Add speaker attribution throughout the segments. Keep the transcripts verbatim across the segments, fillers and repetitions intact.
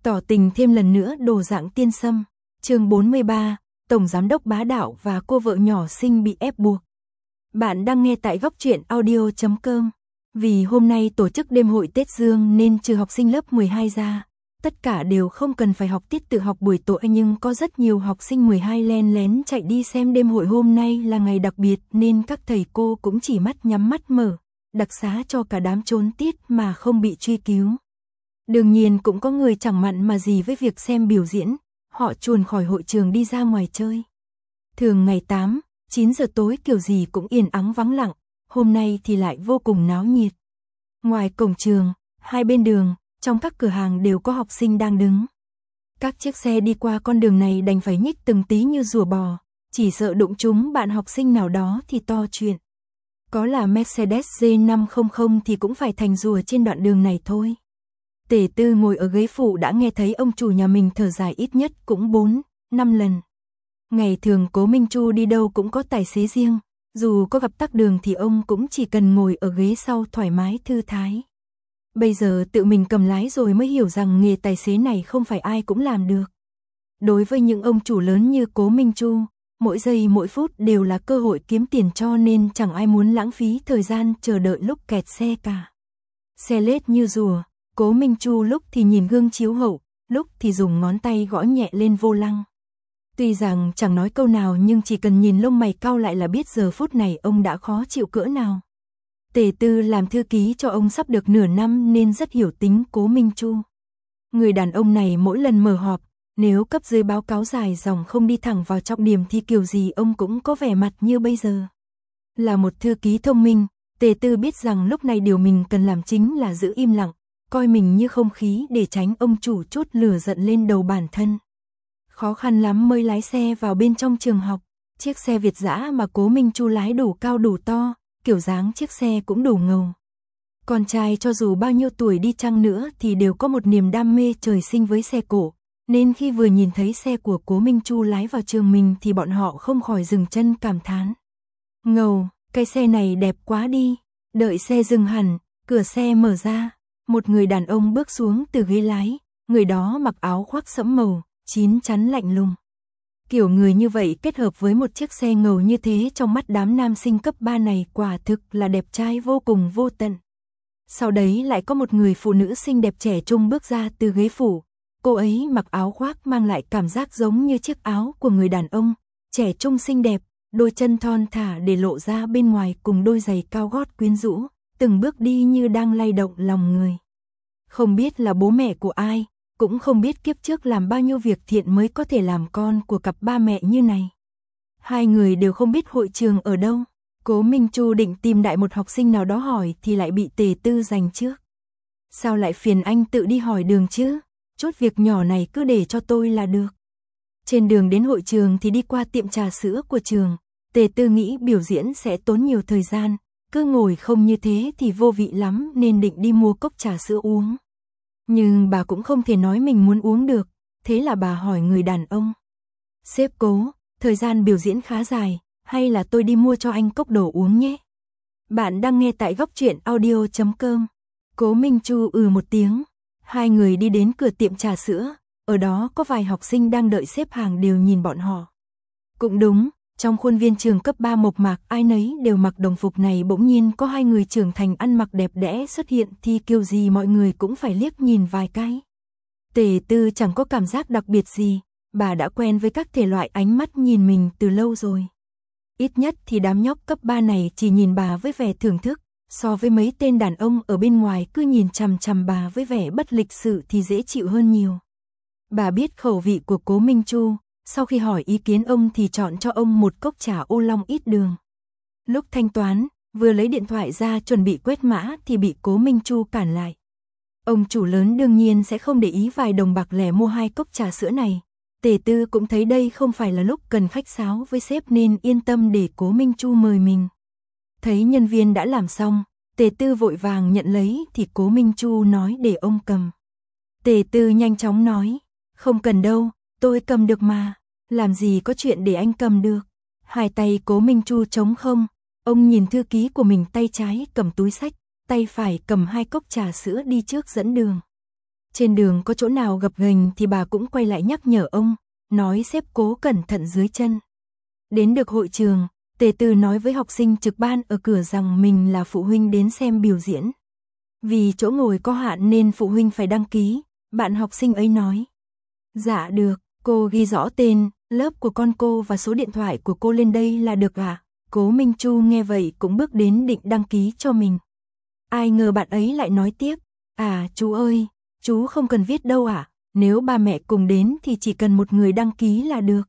Speaker 1: Tỏ tình thêm lần nữa đồ dạng tiên sâm. Chương bốn mươi ba, Tổng Giám đốc bá đạo và cô vợ nhỏ xinh bị ép buộc. Bạn đang nghe tại góc truyện audio chấm com. Vì hôm nay tổ chức đêm hội Tết Dương nên trừ học sinh lớp mười hai ra, tất cả đều không cần phải học tiết tự học buổi tối, nhưng có rất nhiều học sinh mười hai len lén chạy đi xem đêm hội. Hôm nay là ngày đặc biệt nên các thầy cô cũng chỉ mắt nhắm mắt mở, đặc xá cho cả đám trốn tiết mà không bị truy cứu. Đương nhiên cũng có người chẳng mặn mà gì với việc xem biểu diễn, họ chuồn khỏi hội trường đi ra ngoài chơi. Thường ngày tám, chín giờ tối kiểu gì cũng yên ắng vắng lặng, hôm nay thì lại vô cùng náo nhiệt. Ngoài cổng trường, hai bên đường, trong các cửa hàng đều có học sinh đang đứng. Các chiếc xe đi qua con đường này đành phải nhích từng tí như rùa bò, chỉ sợ đụng trúng bạn học sinh nào đó thì to chuyện. Có là Mercedes G năm trăm thì cũng phải thành rùa trên đoạn đường này thôi. Tề Tư ngồi ở ghế phụ đã nghe thấy ông chủ nhà mình thở dài ít nhất cũng bốn, năm lần. Ngày thường Cố Minh Chu đi đâu cũng có tài xế riêng, dù có gặp tắc đường thì ông cũng chỉ cần ngồi ở ghế sau thoải mái thư thái. Bây giờ tự mình cầm lái rồi mới hiểu rằng nghề tài xế này không phải ai cũng làm được. Đối với những ông chủ lớn như Cố Minh Chu, mỗi giây mỗi phút đều là cơ hội kiếm tiền, cho nên chẳng ai muốn lãng phí thời gian chờ đợi lúc kẹt xe cả. Xe lết như rùa, Cố Minh Chu lúc thì nhìn gương chiếu hậu, lúc thì dùng ngón tay gõ nhẹ lên vô lăng. Tuy rằng chẳng nói câu nào nhưng chỉ cần nhìn lông mày cau lại là biết giờ phút này ông đã khó chịu cỡ nào. Tề Tư làm thư ký cho ông sắp được nửa năm nên rất hiểu tính Cố Minh Chu. Người đàn ông này mỗi lần mở họp, nếu cấp dưới báo cáo dài dòng không đi thẳng vào trọng điểm thì kiểu gì ông cũng có vẻ mặt như bây giờ. Là một thư ký thông minh, Tề Tư biết rằng lúc này điều mình cần làm chính là giữ im lặng, coi mình như không khí để tránh ông chủ trút lửa giận lên đầu bản thân. Khó khăn lắm mới lái xe vào bên trong trường học, chiếc xe Việt dã mà Cố Minh Chu lái đủ cao đủ to, kiểu dáng chiếc xe cũng đủ ngầu. Con trai cho dù bao nhiêu tuổi đi chăng nữa thì đều có một niềm đam mê trời sinh với xe cổ, nên khi vừa nhìn thấy xe của Cố Minh Chu lái vào trường mình thì bọn họ không khỏi dừng chân cảm thán. Ngầu, cái xe này đẹp quá đi. Đợi xe dừng hẳn, cửa xe mở ra, một người đàn ông bước xuống từ ghế lái, người đó mặc áo khoác sẫm màu, chín chắn lạnh lùng. Kiểu người như vậy kết hợp với một chiếc xe ngầu như thế trong mắt đám nam sinh cấp ba này quả thực là đẹp trai vô cùng vô tận. Sau đấy lại có một người phụ nữ xinh đẹp trẻ trung bước ra từ ghế phủ. Cô ấy mặc áo khoác mang lại cảm giác giống như chiếc áo của người đàn ông, trẻ trung xinh đẹp, đôi chân thon thả để lộ ra bên ngoài cùng đôi giày cao gót quyến rũ, từng bước đi như đang lay động lòng người. Không biết là bố mẹ của ai, cũng không biết kiếp trước làm bao nhiêu việc thiện mới có thể làm con của cặp ba mẹ như này. Hai người đều không biết hội trường ở đâu. Cố Minh Chu định tìm đại một học sinh nào đó hỏi thì lại bị Tề Tư giành trước. Sao lại phiền anh tự đi hỏi đường chứ? Chút việc nhỏ này cứ để cho tôi là được. Trên đường đến hội trường thì đi qua tiệm trà sữa của trường. Tề Tư nghĩ biểu diễn sẽ tốn nhiều thời gian, cứ ngồi không như thế thì vô vị lắm nên định đi mua cốc trà sữa uống. Nhưng bà cũng không thể nói mình muốn uống được, thế là bà hỏi người đàn ông. Sếp Cố, thời gian biểu diễn khá dài, hay là tôi đi mua cho anh cốc đồ uống nhé? Bạn đang nghe tại góc truyện audio chấm com. Cố Minh Chu ừ một tiếng. Hai người đi đến cửa tiệm trà sữa, ở đó có vài học sinh đang đợi xếp hàng đều nhìn bọn họ. Cũng đúng, trong khuôn viên trường cấp ba mộc mạc ai nấy đều mặc đồng phục này, bỗng nhiên có hai người trưởng thành ăn mặc đẹp đẽ xuất hiện thì kiểu gì mọi người cũng phải liếc nhìn vài cái. Tề Tư chẳng có cảm giác đặc biệt gì, bà đã quen với các thể loại ánh mắt nhìn mình từ lâu rồi. Ít nhất thì đám nhóc cấp ba này chỉ nhìn bà với vẻ thưởng thức, so với mấy tên đàn ông ở bên ngoài cứ nhìn chằm chằm bà với vẻ bất lịch sự thì dễ chịu hơn nhiều. Bà biết khẩu vị của Cố Minh Chu, sau khi hỏi ý kiến ông thì chọn cho ông một cốc trà ô long ít đường. Lúc thanh toán, vừa lấy điện thoại ra chuẩn bị quét mã thì bị Cố Minh Chu cản lại. Ông chủ lớn đương nhiên sẽ không để ý vài đồng bạc lẻ mua hai cốc trà sữa này. Tề Tư cũng thấy đây không phải là lúc cần khách sáo với sếp nên yên tâm để Cố Minh Chu mời mình. Thấy nhân viên đã làm xong, Tề Tư vội vàng nhận lấy thì Cố Minh Chu nói để ông cầm. Tề Tư nhanh chóng nói, không cần đâu, tôi cầm được mà, làm gì có chuyện để anh cầm được. Hai tay Cố Minh Chu trống không, ông nhìn thư ký của mình tay trái cầm túi xách, tay phải cầm hai cốc trà sữa đi trước dẫn đường. Trên đường có chỗ nào gập ghềnh thì bà cũng quay lại nhắc nhở ông, nói xếp Cố cẩn thận dưới chân. Đến được hội trường, Tề Tư nói với học sinh trực ban ở cửa rằng mình là phụ huynh đến xem biểu diễn. Vì chỗ ngồi có hạn nên phụ huynh phải đăng ký, bạn học sinh ấy nói. Dạ được, cô ghi rõ tên, lớp của con cô và số điện thoại của cô lên đây là được à? Cố Minh Chu nghe vậy cũng bước đến định đăng ký cho mình. Ai ngờ bạn ấy lại nói tiếp, à chú ơi, chú không cần viết đâu ạ, à? Nếu ba mẹ cùng đến thì chỉ cần một người đăng ký là được.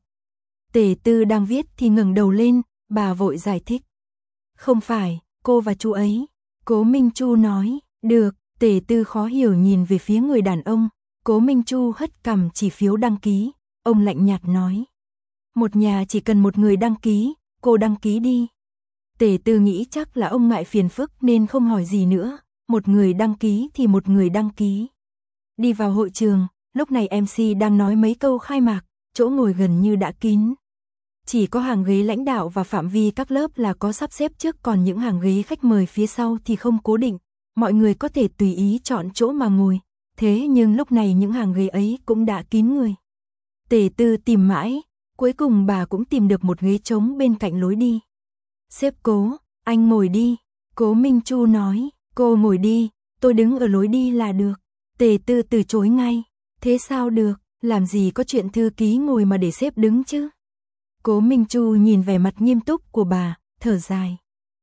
Speaker 1: Tề Tư đang viết thì ngẩng đầu lên, bà vội giải thích. Không phải, cô và chú ấy. Cố Minh Chu nói, được, Tề Tư khó hiểu nhìn về phía người đàn ông, Cố Minh Chu hất cằm chỉ phiếu đăng ký, ông lạnh nhạt nói. Một nhà chỉ cần một người đăng ký, cô đăng ký đi. Tề Tư nghĩ chắc là ông ngại phiền phức nên không hỏi gì nữa, một người đăng ký thì một người đăng ký. Đi vào hội trường, lúc này em xê đang nói mấy câu khai mạc, chỗ ngồi gần như đã kín. Chỉ có hàng ghế lãnh đạo và phạm vi các lớp là có sắp xếp trước, còn những hàng ghế khách mời phía sau thì không cố định, mọi người có thể tùy ý chọn chỗ mà ngồi. Thế nhưng lúc này những hàng ghế ấy cũng đã kín người. Tề Tư tìm mãi, cuối cùng bà cũng tìm được một ghế trống bên cạnh lối đi. Xếp Cố, anh ngồi đi. Cố Minh Chu nói, cô ngồi đi, tôi đứng ở lối đi là được. Tề Tư từ chối ngay, thế sao được, làm gì có chuyện thư ký ngồi mà để xếp đứng chứ. Cố Minh Chu nhìn vẻ mặt nghiêm túc của bà, thở dài.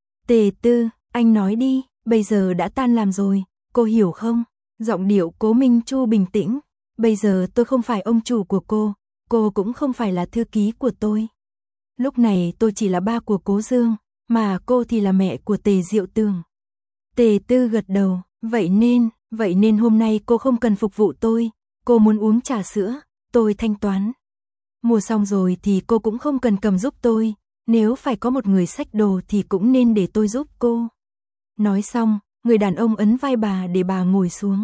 Speaker 1: Tề Tư, anh nói đi, bây giờ đã tan làm rồi, cô hiểu không? Giọng điệu Cố Minh Chu bình tĩnh, bây giờ tôi không phải ông chủ của cô, cô cũng không phải là thư ký của tôi. Lúc này tôi chỉ là ba của Cố Dương, mà cô thì là mẹ của Tề Diệu Tường. Tề Tư gật đầu, vậy nên, vậy nên hôm nay cô không cần phục vụ tôi, cô muốn uống trà sữa, tôi thanh toán. Mua xong rồi thì cô cũng không cần cầm giúp tôi, nếu phải có một người xách đồ thì cũng nên để tôi giúp cô. Nói xong, người đàn ông ấn vai bà để bà ngồi xuống.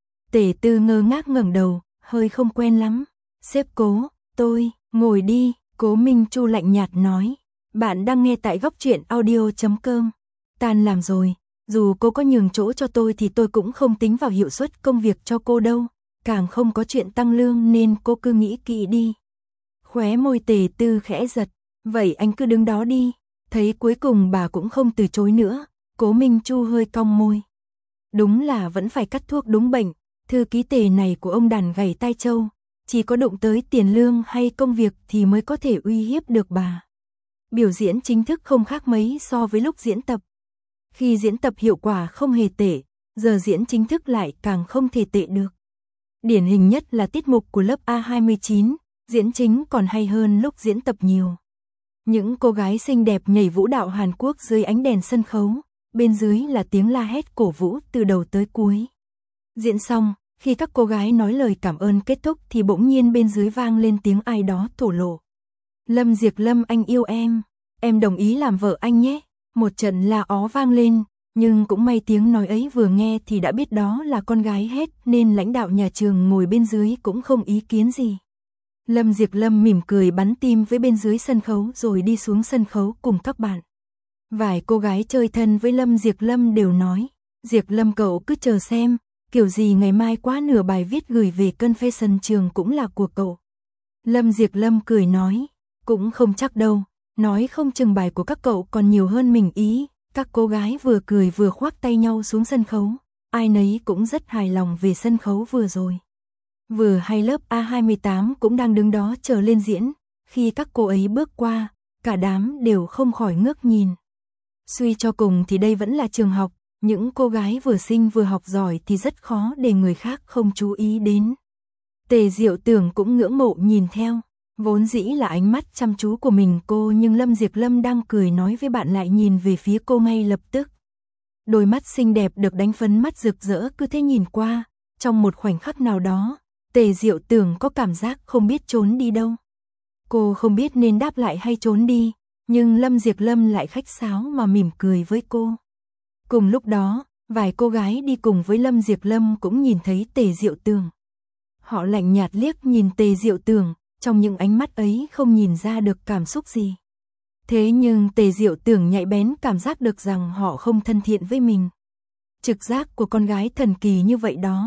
Speaker 1: Tề Tư ngơ ngác ngẩng đầu, hơi không quen lắm. Xếp Cố, tôi, ngồi đi, Cố Minh Chu lạnh nhạt nói. Bạn đang nghe tại góc truyện audio chấm com. Tan làm rồi, dù cô có nhường chỗ cho tôi thì tôi cũng không tính vào hiệu suất công việc cho cô đâu, càng không có chuyện tăng lương nên cô cứ nghĩ kỹ đi. Khóe môi Tề Tư khẽ giật, vậy anh cứ đứng đó đi. Thấy cuối cùng bà cũng không từ chối nữa, Cố Minh Chu hơi cong môi. Đúng là vẫn phải cắt thuốc đúng bệnh, thư ký Tề này của ông đàn gảy tai trâu, chỉ có đụng tới tiền lương hay công việc thì mới có thể uy hiếp được bà. Biểu diễn chính thức không khác mấy so với lúc diễn tập. Khi diễn tập hiệu quả không hề tệ, giờ diễn chính thức lại càng không thể tệ được. Điển hình nhất là tiết mục của lớp A hai mươi chín, diễn chính còn hay hơn lúc diễn tập nhiều. Những cô gái xinh đẹp nhảy vũ đạo Hàn Quốc dưới ánh đèn sân khấu, bên dưới là tiếng la hét cổ vũ từ đầu tới cuối. Diễn xong, khi các cô gái nói lời cảm ơn kết thúc thì bỗng nhiên bên dưới vang lên tiếng ai đó thổ lộ. Lâm Diệp Lâm, anh yêu em, em đồng ý làm vợ anh nhé. Một trận la ó vang lên, nhưng cũng may tiếng nói ấy vừa nghe thì đã biết đó là con gái hết nên lãnh đạo nhà trường ngồi bên dưới cũng không ý kiến gì. Lâm Diệp Lâm mỉm cười bắn tim với bên dưới sân khấu rồi đi xuống sân khấu cùng các bạn. Vài cô gái chơi thân với Lâm Diệp Lâm đều nói, Diệp Lâm cậu cứ chờ xem, kiểu gì ngày mai quá nửa bài viết gửi về Confession trường cũng là của cậu. Lâm Diệp Lâm cười nói, cũng không chắc đâu, nói không chừng bài của các cậu còn nhiều hơn mình ý. Các cô gái vừa cười vừa khoác tay nhau xuống sân khấu, ai nấy cũng rất hài lòng về sân khấu vừa rồi. Vừa hay lớp A hai mươi tám cũng đang đứng đó chờ lên diễn, khi các cô ấy bước qua, cả đám đều không khỏi ngước nhìn. Suy cho cùng thì đây vẫn là trường học, những cô gái vừa xinh vừa học giỏi thì rất khó để người khác không chú ý đến. Tề Diệu Tường cũng ngưỡng mộ nhìn theo, vốn dĩ là ánh mắt chăm chú của mình cô nhưng Lâm Diệp Lâm đang cười nói với bạn lại nhìn về phía cô ngay lập tức. Đôi mắt xinh đẹp được đánh phấn mắt rực rỡ cứ thế nhìn qua, trong một khoảnh khắc nào đó, Tề Diệu Tường có cảm giác không biết trốn đi đâu. Cô không biết nên đáp lại hay trốn đi, nhưng Lâm Diệp Lâm lại khách sáo mà mỉm cười với cô. Cùng lúc đó, vài cô gái đi cùng với Lâm Diệp Lâm cũng nhìn thấy Tề Diệu Tường. Họ lạnh nhạt liếc nhìn Tề Diệu Tường, trong những ánh mắt ấy không nhìn ra được cảm xúc gì. Thế nhưng Tề Diệu Tường nhạy bén cảm giác được rằng họ không thân thiện với mình. Trực giác của con gái thần kỳ như vậy đó,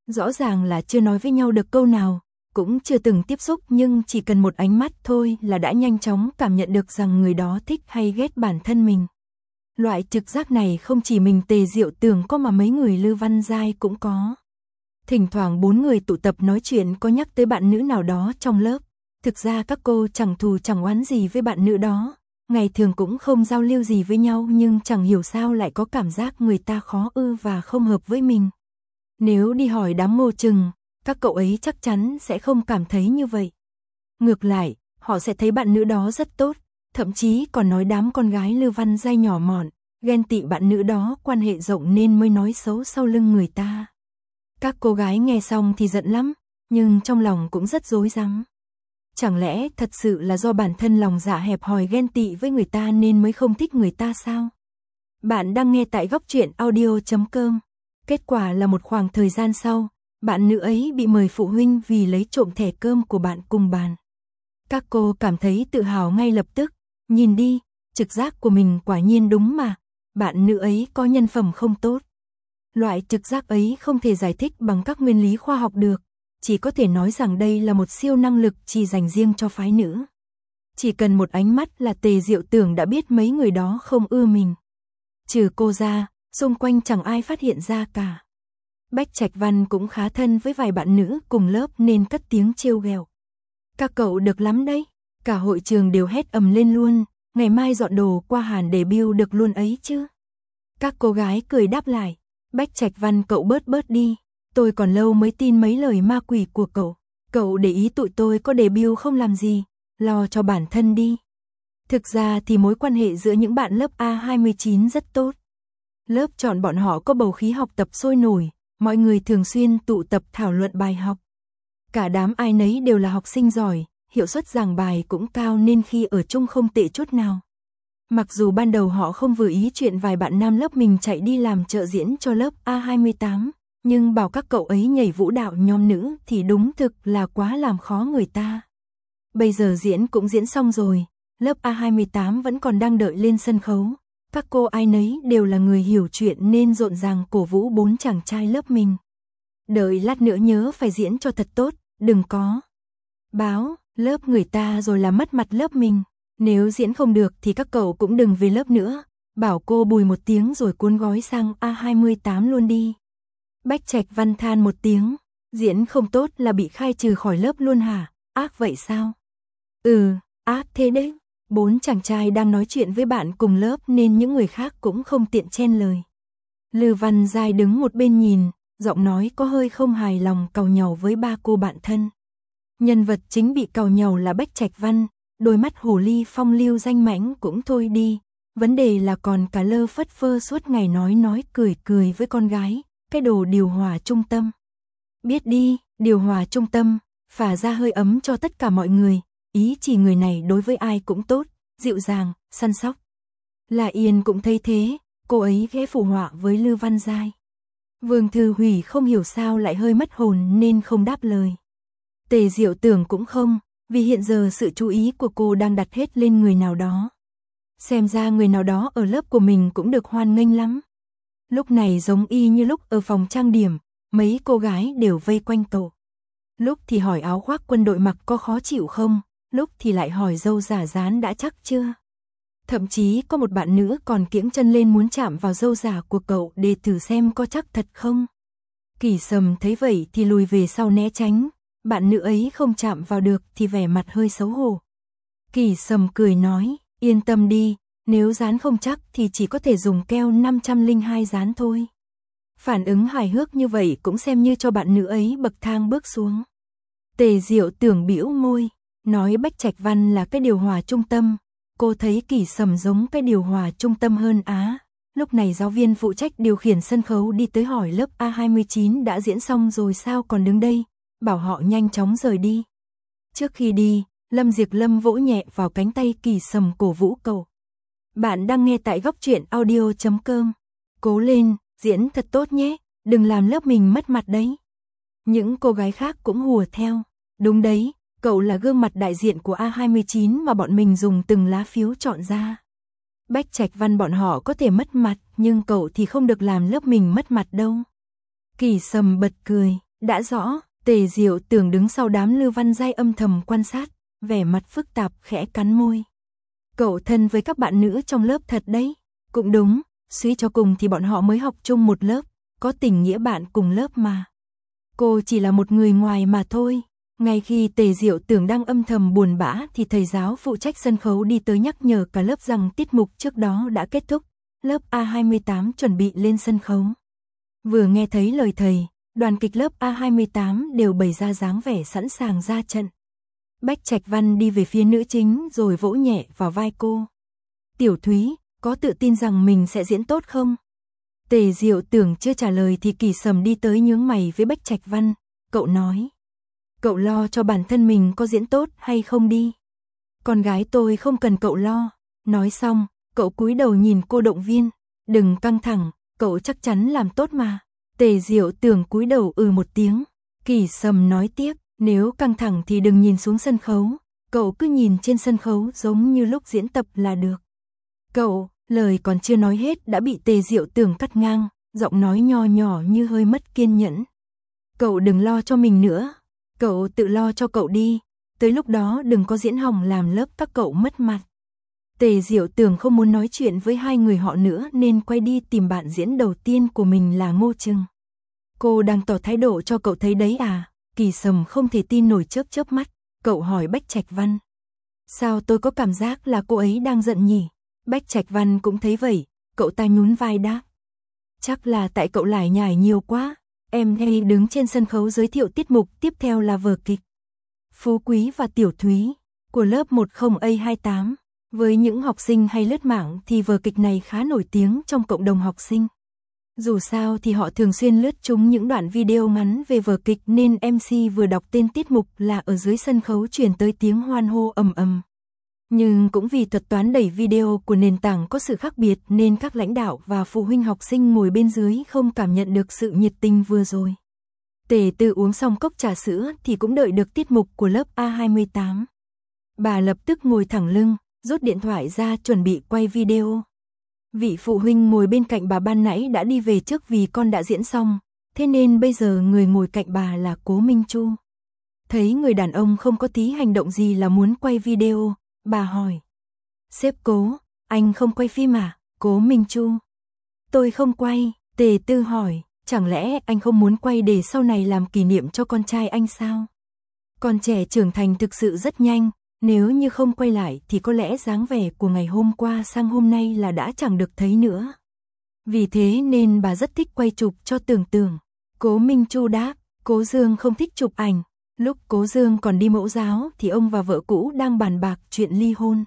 Speaker 1: Rõ ràng là chưa nói với nhau được câu nào, cũng chưa từng tiếp xúc nhưng chỉ cần một ánh mắt thôi là đã nhanh chóng cảm nhận được rằng người đó thích hay ghét bản thân mình. Loại trực giác này không chỉ mình Tề Diệu Tường có mà mấy người Lư Văn Giai cũng có. Thỉnh thoảng bốn người tụ tập nói chuyện có nhắc tới bạn nữ nào đó trong lớp. Thực ra các cô chẳng thù chẳng oán gì với bạn nữ đó. Ngày thường cũng không giao lưu gì với nhau nhưng chẳng hiểu sao lại có cảm giác người ta khó ưa và không hợp với mình. Nếu đi hỏi đám Ngô Trừng, các cậu ấy chắc chắn sẽ không cảm thấy như vậy. Ngược lại, họ sẽ thấy bạn nữ đó rất tốt, thậm chí còn nói đám con gái Lư Văn Giai nhỏ mọn, ghen tị bạn nữ đó quan hệ rộng nên mới nói xấu sau lưng người ta. Các cô gái nghe xong thì giận lắm, nhưng trong lòng cũng rất rối rắm. Chẳng lẽ thật sự là do bản thân lòng dạ hẹp hòi ghen tị với người ta nên mới không thích người ta sao? Bạn đang nghe tại góc truyện audio chấm com. Kết quả là một khoảng thời gian sau, bạn nữ ấy bị mời phụ huynh vì lấy trộm thẻ cơm của bạn cùng bàn. Các cô cảm thấy tự hào ngay lập tức, nhìn đi, trực giác của mình quả nhiên đúng mà, bạn nữ ấy có nhân phẩm không tốt. Loại trực giác ấy không thể giải thích bằng các nguyên lý khoa học được, chỉ có thể nói rằng đây là một siêu năng lực chỉ dành riêng cho phái nữ. Chỉ cần một ánh mắt là Tề Diệu Tưởng đã biết mấy người đó không ưa mình. Trừ cô ra, xung quanh chẳng ai phát hiện ra cả. Bách Trạch Văn cũng khá thân với vài bạn nữ cùng lớp nên cất tiếng trêu ghẹo. Các cậu được lắm đấy, cả hội trường đều hét ầm lên luôn, ngày mai dọn đồ qua Hàn debut được luôn ấy chứ. Các cô gái cười đáp lại, Bách Trạch Văn cậu bớt bớt đi, tôi còn lâu mới tin mấy lời ma quỷ của cậu, cậu để ý tụi tôi có debut không làm gì, lo cho bản thân đi. Thực ra thì mối quan hệ giữa những bạn lớp A hai mươi chín rất tốt. Lớp chọn bọn họ có bầu khí học tập sôi nổi, mọi người thường xuyên tụ tập thảo luận bài học. Cả đám ai nấy đều là học sinh giỏi, hiệu suất giảng bài cũng cao nên khi ở chung không tệ chút nào. Mặc dù ban đầu họ không vừa ý chuyện vài bạn nam lớp mình chạy đi làm trợ diễn cho lớp A hai mươi tám, nhưng bảo các cậu ấy nhảy vũ đạo nhóm nữ thì đúng thực là quá làm khó người ta. Bây giờ diễn cũng diễn xong rồi, lớp A hai mươi tám vẫn còn đang đợi lên sân khấu. Các cô ai nấy đều là người hiểu chuyện nên rộn ràng cổ vũ bốn chàng trai lớp mình. Đợi lát nữa nhớ phải diễn cho thật tốt, đừng có báo lớp người ta rồi là mất mặt lớp mình. Nếu diễn không được thì các cậu cũng đừng về lớp nữa, bảo cô Bùi một tiếng rồi cuốn gói sang A hai mươi tám luôn đi. Bách Trạch Văn than một tiếng, diễn không tốt là bị khai trừ khỏi lớp luôn hả, ác vậy sao? Ừ, ác thế đấy. Bốn chàng trai đang nói chuyện với bạn cùng lớp nên những người khác cũng không tiện chen lời. Lư Văn Giai đứng một bên nhìn, giọng nói có hơi không hài lòng càu nhàu với ba cô bạn thân. Nhân vật chính bị càu nhàu là Bách Trạch Văn, đôi mắt hồ ly phong lưu danh mãnh cũng thôi đi. Vấn đề là còn cả lơ phất phơ suốt ngày nói nói cười cười với con gái, cái đồ điều hòa trung tâm. Biết đi, điều hòa trung tâm, phả ra hơi ấm cho tất cả mọi người. Ý chỉ người này đối với ai cũng tốt, dịu dàng, săn sóc. La Yên cũng thấy thế, cô ấy ghé phụ họa với Lư Văn Giai. Vương Thư Hủy không hiểu sao lại hơi mất hồn nên không đáp lời. Tề Diệu Tưởng cũng không, vì hiện giờ sự chú ý của cô đang đặt hết lên người nào đó. Xem ra người nào đó ở lớp của mình cũng được hoan nghênh lắm. Lúc này giống y như lúc ở phòng trang điểm, mấy cô gái đều vây quanh cậu. Lúc thì hỏi áo khoác quân đội mặc có khó chịu không, lúc thì lại hỏi râu giả dán đã chắc chưa. Thậm chí có một bạn nữ còn kiễng chân lên muốn chạm vào râu giả của cậu để thử xem có chắc thật không. Kỳ Sầm thấy vậy thì lùi về sau né tránh, bạn nữ ấy không chạm vào được thì vẻ mặt hơi xấu hổ. Kỳ Sầm cười nói, yên tâm đi, nếu dán không chắc thì chỉ có thể dùng keo năm trăm lẻ hai dán thôi. Phản ứng hài hước như vậy cũng xem như cho bạn nữ ấy bậc thang bước xuống. Tề Diệu Tưởng bĩu môi, nói Bách Trạch Văn là cái điều hòa trung tâm, cô thấy Kỳ Sầm giống cái điều hòa trung tâm hơn á. Lúc này giáo viên phụ trách điều khiển sân khấu đi tới hỏi lớp A hai mươi chín đã diễn xong rồi sao còn đứng đây, bảo họ nhanh chóng rời đi. Trước khi đi, Lâm Diệp Lâm vỗ nhẹ vào cánh tay Kỳ Sầm cổ vũ cậu. Bạn đang nghe tại góc truyện audio chấm com. Cố lên, diễn thật tốt nhé, đừng làm lớp mình mất mặt đấy. Những cô gái khác cũng hùa theo. Đúng đấy, cậu là gương mặt đại diện của A hai mươi chín mà bọn mình dùng từng lá phiếu chọn ra. Bách Trạch Văn bọn họ có thể mất mặt, nhưng cậu thì không được làm lớp mình mất mặt đâu. Kỳ Sầm bật cười, Đã rõ, Tề Diệu Tưởng đứng sau đám Lưu Văn Giai âm thầm quan sát, vẻ mặt phức tạp khẽ cắn môi. Cậu thân với các bạn nữ trong lớp thật đấy. Cũng đúng, suy cho cùng thì bọn họ mới học chung một lớp, có tình nghĩa bạn cùng lớp mà. Cô chỉ là một người ngoài mà thôi. Ngay khi Tề Diệu Tưởng đang âm thầm buồn bã thì thầy giáo phụ trách sân khấu đi tới nhắc nhở cả lớp rằng tiết mục trước đó đã kết thúc, lớp A hai mươi tám chuẩn bị lên sân khấu. Vừa nghe thấy lời thầy, đoàn kịch lớp A hai mươi tám đều bày ra dáng vẻ sẵn sàng ra trận. Bách Trạch Văn đi về phía nữ chính rồi vỗ nhẹ vào vai cô. Tiểu Thúy, có tự tin rằng mình sẽ diễn tốt không? Tề Diệu Tưởng chưa trả lời thì Kỳ Sầm đi tới nhướng mày với Bách Trạch Văn. Cậu nói, cậu lo cho bản thân mình có diễn tốt hay không đi. Con gái tôi không cần cậu lo. Nói xong, cậu cúi đầu nhìn cô động viên. Đừng căng thẳng, cậu chắc chắn làm tốt mà. Tề Diệu Tưởng cúi đầu ừ một tiếng. Kỳ Sầm nói tiếp, nếu căng thẳng thì đừng nhìn xuống sân khấu. Cậu cứ nhìn trên sân khấu giống như lúc diễn tập là được. Cậu, lời còn chưa nói hết đã bị Tề Diệu Tưởng cắt ngang, giọng nói nho nhỏ như hơi mất kiên nhẫn. Cậu đừng lo cho mình nữa. Cậu tự lo cho cậu đi, tới lúc đó đừng có diễn hỏng làm lớp các cậu mất mặt. Tề Diệu Tưởng không muốn nói chuyện với hai người họ nữa nên quay đi tìm bạn diễn đầu tiên của mình là Ngô Trừng. Cô đang tỏ thái độ cho cậu thấy đấy à? Kỳ Sầm không thể tin nổi chớp chớp mắt, cậu hỏi Bách Trạch Văn. Sao tôi có cảm giác là cô ấy đang giận nhỉ? Bách Trạch Văn cũng thấy vậy, cậu ta nhún vai đáp. Chắc là tại cậu lải nhải nhiều quá. Em hay đứng trên sân khấu giới thiệu tiết mục tiếp theo là vở kịch Phú Quý và Tiểu Thúy của lớp một không A hai tám. Với những học sinh hay lướt mạng thì vở kịch này khá nổi tiếng trong cộng đồng học sinh. Dù sao thì họ thường xuyên lướt trúng những đoạn video ngắn về vở kịch nên em xê vừa đọc tên tiết mục là ở dưới sân khấu truyền tới tiếng hoan hô ầm ầm. Nhưng cũng vì thuật toán đẩy video của nền tảng có sự khác biệt nên các lãnh đạo và phụ huynh học sinh ngồi bên dưới không cảm nhận được sự nhiệt tình vừa rồi. Tề Tư uống xong cốc trà sữa thì cũng đợi được tiết mục của lớp A hai mươi tám. Bà lập tức ngồi thẳng lưng, rút điện thoại ra chuẩn bị quay video. Vị phụ huynh ngồi bên cạnh bà ban nãy đã đi về trước vì con đã diễn xong, thế nên bây giờ người ngồi cạnh bà là Cố Minh Chu. Thấy người đàn ông không có tí hành động gì là muốn quay video, bà hỏi. Sếp Cố, anh không quay phim à? Cố Minh Chu. Tôi không quay. Tề Tư hỏi, chẳng lẽ anh không muốn quay để sau này làm kỷ niệm cho con trai anh sao? Con trẻ trưởng thành thực sự rất nhanh, nếu như không quay lại thì có lẽ dáng vẻ của ngày hôm qua sang hôm nay là đã chẳng được thấy nữa. Vì thế nên bà rất thích quay chụp cho Tưởng Tưởng. Cố Minh Chu đáp, Cố Dương không thích chụp ảnh. Lúc Cố Dương còn đi mẫu giáo thì ông và vợ cũ đang bàn bạc chuyện ly hôn.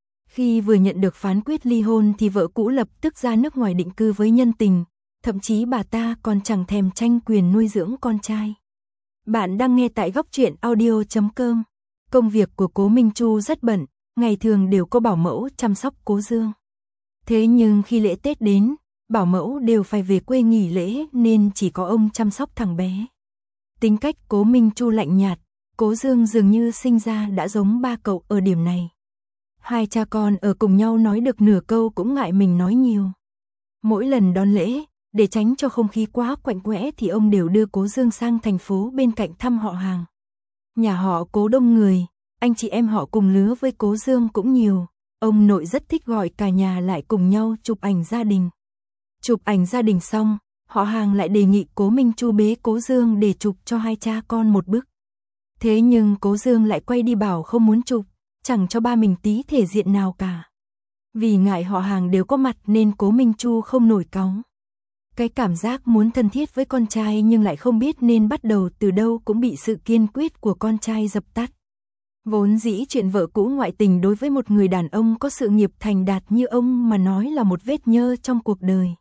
Speaker 1: Khi vừa nhận được phán quyết ly hôn thì vợ cũ lập tức ra nước ngoài định cư với nhân tình, thậm chí bà ta còn chẳng thèm tranh quyền nuôi dưỡng con trai. Bạn đang nghe tại góc truyện audio chấm com. Công việc của Cố Minh Chu rất bận, ngày thường đều có bảo mẫu chăm sóc Cố Dương. Thế nhưng khi lễ Tết đến, bảo mẫu đều phải về quê nghỉ lễ nên chỉ có ông chăm sóc thằng bé. Tính cách Cố Minh Chu lạnh nhạt, Cố Dương dường như sinh ra đã giống ba cậu ở điểm này. Hai cha con ở cùng nhau nói được nửa câu cũng ngại mình nói nhiều. Mỗi lần đón lễ, để tránh cho không khí quá quạnh quẽ thì ông đều đưa Cố Dương sang thành phố bên cạnh thăm họ hàng. Nhà họ Cố đông người, anh chị em họ cùng lứa với Cố Dương cũng nhiều. Ông nội rất thích gọi cả nhà lại cùng nhau chụp ảnh gia đình. Chụp ảnh gia đình xong, họ hàng lại đề nghị Cố Minh Chu bế Cố Dương để chụp cho hai cha con một bức. Thế nhưng Cố Dương lại quay đi bảo không muốn chụp, chẳng cho ba mình tí thể diện nào cả. Vì ngại họ hàng đều có mặt nên Cố Minh Chu không nổi cáu. Cái cảm giác muốn thân thiết với con trai nhưng lại không biết nên bắt đầu từ đâu cũng bị sự kiên quyết của con trai dập tắt. Vốn dĩ chuyện vợ cũ ngoại tình đối với một người đàn ông có sự nghiệp thành đạt như ông mà nói là một vết nhơ trong cuộc đời.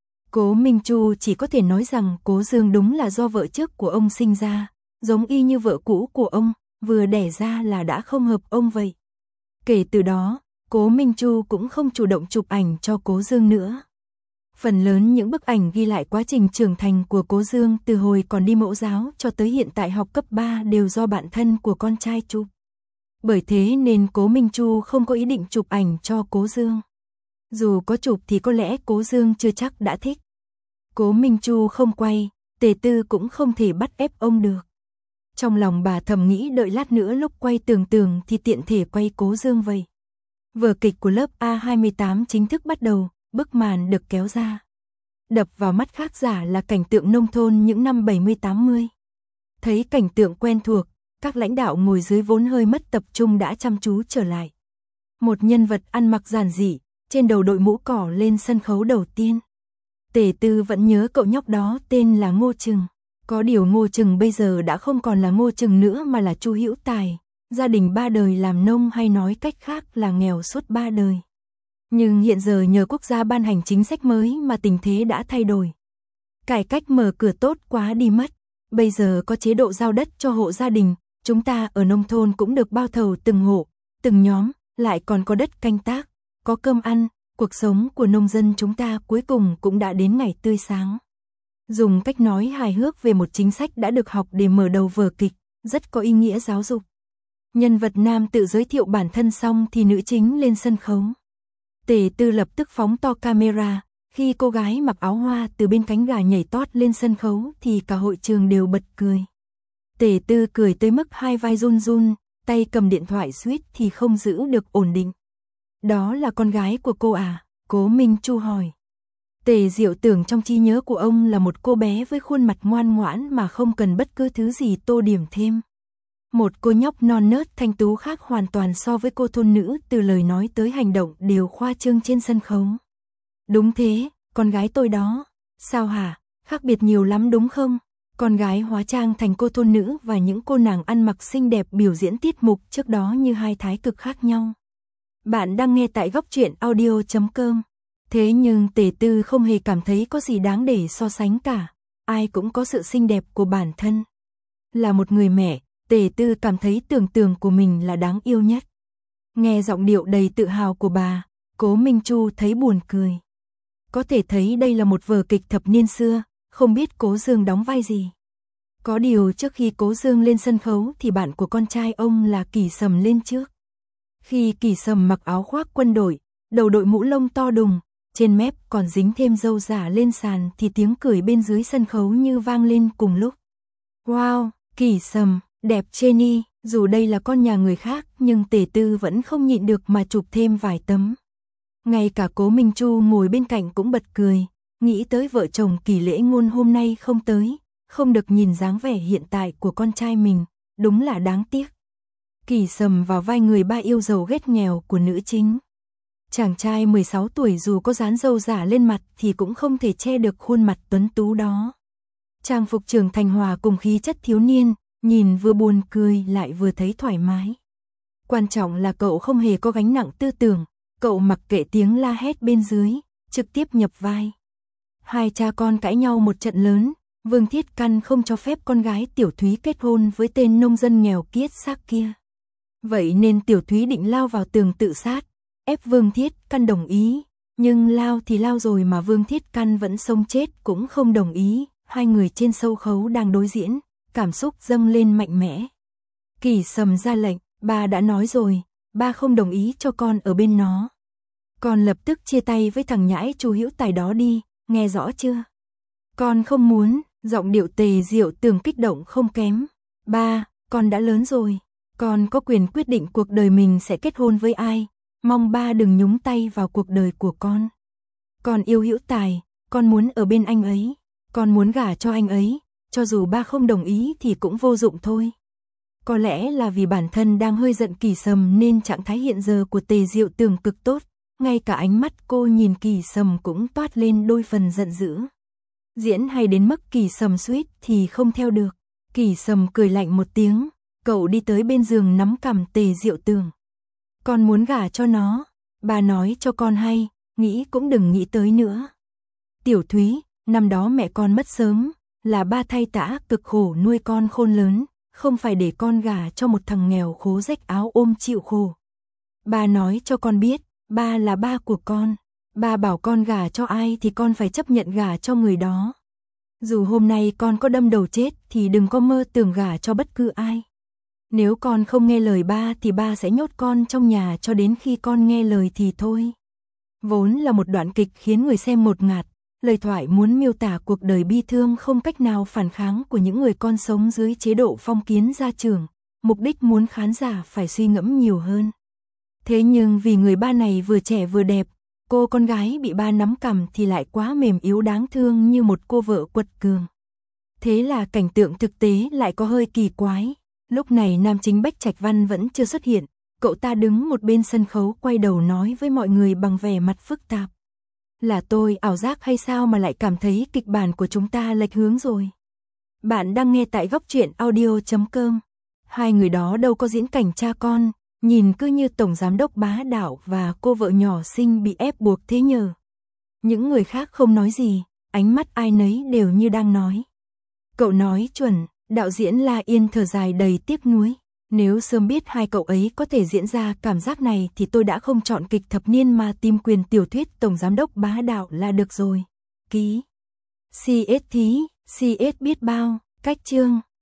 Speaker 1: Cố Minh Chu chỉ có thể nói rằng Cố Dương đúng là do vợ trước của ông sinh ra, giống y như vợ cũ của ông, vừa đẻ ra là đã không hợp ông vậy. Kể từ đó, Cố Minh Chu cũng không chủ động chụp ảnh cho Cố Dương nữa. Phần lớn những bức ảnh ghi lại quá trình trưởng thành của Cố Dương từ hồi còn đi mẫu giáo cho tới hiện tại học cấp ba đều do bạn thân của con trai chụp. Bởi thế nên Cố Minh Chu không có ý định chụp ảnh cho Cố Dương. Dù có chụp thì có lẽ Cố Dương chưa chắc đã thích. Cố Minh Chu không quay, Tề Tư cũng không thể bắt ép ông được. Trong lòng bà thầm nghĩ đợi lát nữa lúc quay tường tường thì tiện thể quay Cố Dương vậy. Vở kịch của lớp A hai mươi tám chính thức bắt đầu, bức màn được kéo ra. Đập vào mắt khán giả là cảnh tượng nông thôn những năm bảy mươi tám mươi. Thấy cảnh tượng quen thuộc, các lãnh đạo ngồi dưới vốn hơi mất tập trung đã chăm chú trở lại. Một nhân vật ăn mặc giản dị, trên đầu đội mũ cỏ lên sân khấu đầu tiên. Tề Tư vẫn nhớ cậu nhóc đó tên là Ngô Trừng. Có điều Ngô Trừng bây giờ đã không còn là Ngô Trừng nữa mà là Chu Hữu Tài. Gia đình ba đời làm nông hay nói cách khác là nghèo suốt ba đời. Nhưng hiện giờ nhờ quốc gia ban hành chính sách mới mà tình thế đã thay đổi. Cải cách mở cửa tốt quá đi mất. Bây giờ có chế độ giao đất cho hộ gia đình, chúng ta ở nông thôn cũng được bao thầu từng hộ, từng nhóm, lại còn có đất canh tác, có cơm ăn, cuộc sống của nông dân chúng ta cuối cùng cũng đã đến ngày tươi sáng. Dùng cách nói hài hước về một chính sách đã được học để mở đầu vở kịch, rất có ý nghĩa giáo dục. Nhân vật nam tự giới thiệu bản thân xong thì nữ chính lên sân khấu. Tề Tư lập tức phóng to camera, khi cô gái mặc áo hoa từ bên cánh gà nhảy tót lên sân khấu thì cả hội trường đều bật cười. Tề Tư cười tới mức hai vai run run, tay cầm điện thoại suýt thì không giữ được ổn định. Đó là con gái của cô à? Cố Minh Chu hỏi. Tề Diệu tưởng trong trí nhớ của ông là một cô bé với khuôn mặt ngoan ngoãn mà không cần bất cứ thứ gì tô điểm thêm. Một cô nhóc non nớt thanh tú khác hoàn toàn so với cô thôn nữ, từ lời nói tới hành động đều khoa trương trên sân khấu. Đúng thế, con gái tôi đó. Sao hả? Khác biệt nhiều lắm đúng không? Con gái hóa trang thành cô thôn nữ và những cô nàng ăn mặc xinh đẹp biểu diễn tiết mục trước đó như hai thái cực khác nhau. Bạn đang nghe tại góc truyện audio chấm com. Thế nhưng Tề Tư không hề cảm thấy có gì đáng để so sánh cả. Ai cũng có sự xinh đẹp của bản thân. Là một người mẹ, Tề Tư cảm thấy tưởng tượng của mình là đáng yêu nhất. Nghe giọng điệu đầy tự hào của bà, Cố Minh Chu thấy buồn cười. Có thể thấy đây là một vở kịch thập niên xưa, không biết Cố Dương đóng vai gì. Có điều trước khi Cố Dương lên sân khấu thì bạn của con trai ông là Kỳ Sầm lên trước. Khi Kỳ Sầm mặc áo khoác quân đội, đầu đội mũ lông to đùng, trên mép còn dính thêm râu giả lên sàn thì tiếng cười bên dưới sân khấu như vang lên cùng lúc. Wow, Kỳ Sầm, đẹp Jenny, dù đây là con nhà người khác nhưng Tề Tư vẫn không nhịn được mà chụp thêm vài tấm. Ngay cả Cố Minh Chu ngồi bên cạnh cũng bật cười, nghĩ tới vợ chồng Kỳ Lễ Ngôn hôm nay không tới, không được nhìn dáng vẻ hiện tại của con trai mình, đúng là đáng tiếc. Kỳ Sầm vào vai người ba yêu giàu ghét nghèo của nữ chính. Chàng trai mười sáu tuổi dù có dán râu giả lên mặt thì cũng không thể che được khuôn mặt tuấn tú đó. Trang phục trưởng thành hòa cùng khí chất thiếu niên, nhìn vừa buồn cười lại vừa thấy thoải mái. Quan trọng là cậu không hề có gánh nặng tư tưởng, cậu mặc kệ tiếng la hét bên dưới, trực tiếp nhập vai. Hai cha con cãi nhau một trận lớn, Vương Thiết Căn không cho phép con gái Tiểu Thúy kết hôn với tên nông dân nghèo kiết xác kia. Vậy nên Tiểu Thúy định lao vào tường tự sát, ép Vương Thiết Căn đồng ý, nhưng lao thì lao rồi mà Vương Thiết Căn vẫn sống chết cũng không đồng ý. Hai người trên sâu khấu đang đối diễn, cảm xúc dâng lên mạnh mẽ. Kỳ Sầm ra lệnh, ba đã nói rồi, ba không đồng ý cho con ở bên nó. Con lập tức chia tay với thằng nhãi Chu Hữu Tài đó đi, nghe rõ chưa? Con không muốn, giọng điệu Tề Diệu Tường kích động không kém. Ba, con đã lớn rồi, con có quyền quyết định cuộc đời mình sẽ kết hôn với ai, mong ba đừng nhúng tay vào cuộc đời của con. Con yêu Hữu Tài, con muốn ở bên anh ấy, con muốn gả cho anh ấy, cho dù ba không đồng ý thì cũng vô dụng thôi. Có lẽ là vì bản thân đang hơi giận Kỳ Sầm nên trạng thái hiện giờ của Tề Diệu Tường cực tốt, ngay cả ánh mắt cô nhìn Kỳ Sầm cũng toát lên đôi phần giận dữ. Diễn hay đến mức Kỳ Sầm suýt thì không theo được. Kỳ Sầm cười lạnh một tiếng, cậu đi tới bên giường nắm cằm Tề Diệu Tường. Con muốn gả cho nó, bà nói cho con hay, nghĩ cũng đừng nghĩ tới nữa. Tiểu Thúy, năm đó mẹ con mất sớm, là ba thay tã cực khổ nuôi con khôn lớn, không phải để con gả cho một thằng nghèo khố rách áo ôm chịu khổ. Ba nói cho con biết, ba là ba của con, ba bảo con gả cho ai thì con phải chấp nhận gả cho người đó. Dù hôm nay con có đâm đầu chết thì đừng có mơ tưởng gả cho bất cứ ai. Nếu con không nghe lời ba thì ba sẽ nhốt con trong nhà cho đến khi con nghe lời thì thôi. Vốn là một đoạn kịch khiến người xem ngột ngạt, Lời thoại muốn miêu tả cuộc đời bi thương không cách nào phản kháng của những người con sống dưới chế độ phong kiến gia trưởng, mục đích muốn khán giả phải suy ngẫm nhiều hơn. Thế nhưng vì người ba này vừa trẻ vừa đẹp, cô con gái bị ba nắm cằm thì lại quá mềm yếu đáng thương như một cô vợ quật cường. Thế là cảnh tượng thực tế lại có hơi kỳ quái. Lúc này nam chính Bách Trạch Văn vẫn chưa xuất hiện, cậu ta đứng một bên sân khấu quay đầu nói với mọi người bằng vẻ mặt phức tạp. Là tôi ảo giác hay sao mà lại cảm thấy kịch bản của chúng ta lệch hướng rồi? Bạn đang nghe tại góc truyện audio chấm com. Hai người đó đâu có diễn cảnh cha con, nhìn cứ như tổng giám đốc bá đạo và cô vợ nhỏ xinh bị ép buộc thế nhờ. Những người khác không nói gì, ánh mắt ai nấy đều như đang nói. Cậu nói chuẩn, đạo diễn La Yên thở dài đầy tiếc nuối. Nếu sớm biết hai cậu ấy có thể diễn ra cảm giác này thì tôi đã không chọn kịch thập niên mà tìm quyền tiểu thuyết tổng giám đốc bá đạo là được rồi. Ký. xê ét thí, xê ét biết bao, cách chương.